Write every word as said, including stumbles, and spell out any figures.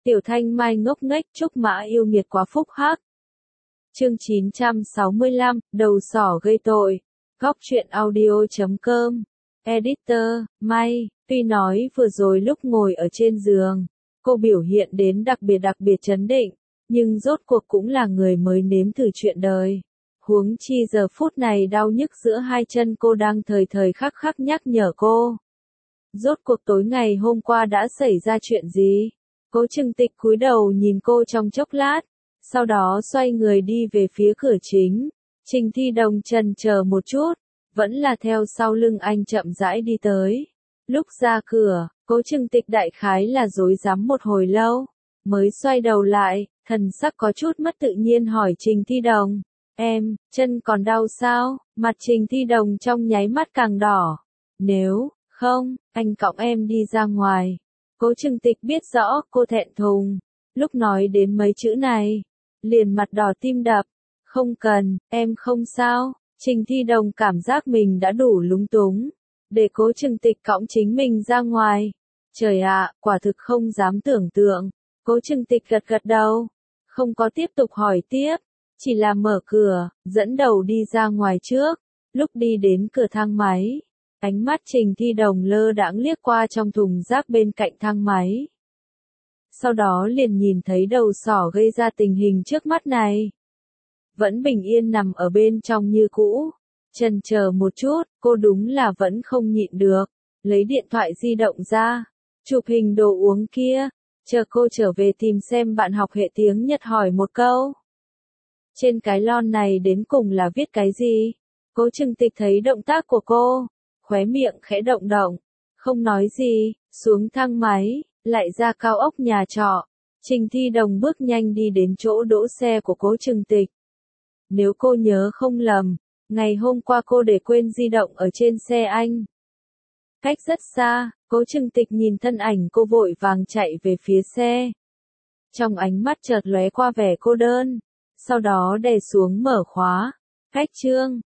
Tiểu Thanh Mai ngốc nghếch Trúc Mã yêu nghiệt quá phúc hắc. Chương chín trăm sáu mươi lăm, đầu sỏ gây tội. Góc truyện audio chấm com. Editor, May, tuy nói vừa rồi lúc ngồi ở trên giường, cô biểu hiện đến đặc biệt đặc biệt trấn định, nhưng rốt cuộc cũng là người mới nếm thử chuyện đời. Huống chi giờ phút này đau nhức giữa hai chân cô đang thời thời khắc khắc nhắc nhở cô. Rốt cuộc tối ngày hôm qua đã xảy ra chuyện gì? Cố Trừng Tịch cúi đầu nhìn cô trong chốc lát, sau đó xoay người đi về phía cửa chính. Trình Thi Đồng chần chờ một chút, vẫn là theo sau lưng anh chậm rãi đi tới. Lúc ra cửa, Cố Trừng Tịch đại khái là rối rắm một hồi lâu, mới xoay đầu lại, thần sắc có chút mất tự nhiên hỏi Trình Thi Đồng, em, chân còn đau sao? Mặt Trình Thi Đồng trong nháy mắt càng đỏ. Nếu không, anh cõng em đi ra ngoài. Cố Trừng Tịch biết rõ cô thẹn thùng, lúc nói đến mấy chữ này, liền mặt đỏ tim đập. Không cần, em không sao. Trình Thi Đồng cảm giác mình đã đủ lúng túng, để Cố Trừng Tịch cõng chính mình ra ngoài. Trời ạ, quả thực không dám tưởng tượng. Cố Trừng Tịch gật gật đầu, không có tiếp tục hỏi tiếp, chỉ là mở cửa, dẫn đầu đi ra ngoài trước. Lúc đi đến cửa thang máy, ánh mắt Trình Thi Đồng lơ đãng liếc qua trong thùng rác bên cạnh thang máy. Sau đó liền nhìn thấy đầu sỏ gây ra tình hình trước mắt này. Vẫn bình yên nằm ở bên trong như cũ. Chần chờ một chút, cô đúng là vẫn không nhịn được. Lấy điện thoại di động ra, chụp hình đồ uống kia. Chờ cô trở về tìm xem bạn học hệ tiếng Nhật hỏi một câu. Trên cái lon này đến cùng là viết cái gì? Cố Trừng Tịch thấy động tác của cô, khóe miệng khẽ động động, không nói gì, xuống thang máy, lại ra cao ốc nhà trọ. Trình Thi Đồng bước nhanh đi đến chỗ đỗ xe của Cố Trừng Tịch. Nếu cô nhớ không lầm, ngày hôm qua cô để quên di động ở trên xe anh. Cách rất xa, Cố Trừng Tịch nhìn thân ảnh cô vội vàng chạy về phía xe. Trong ánh mắt chợt lóe qua vẻ cô đơn, sau đó đè xuống mở khóa. Cách chương,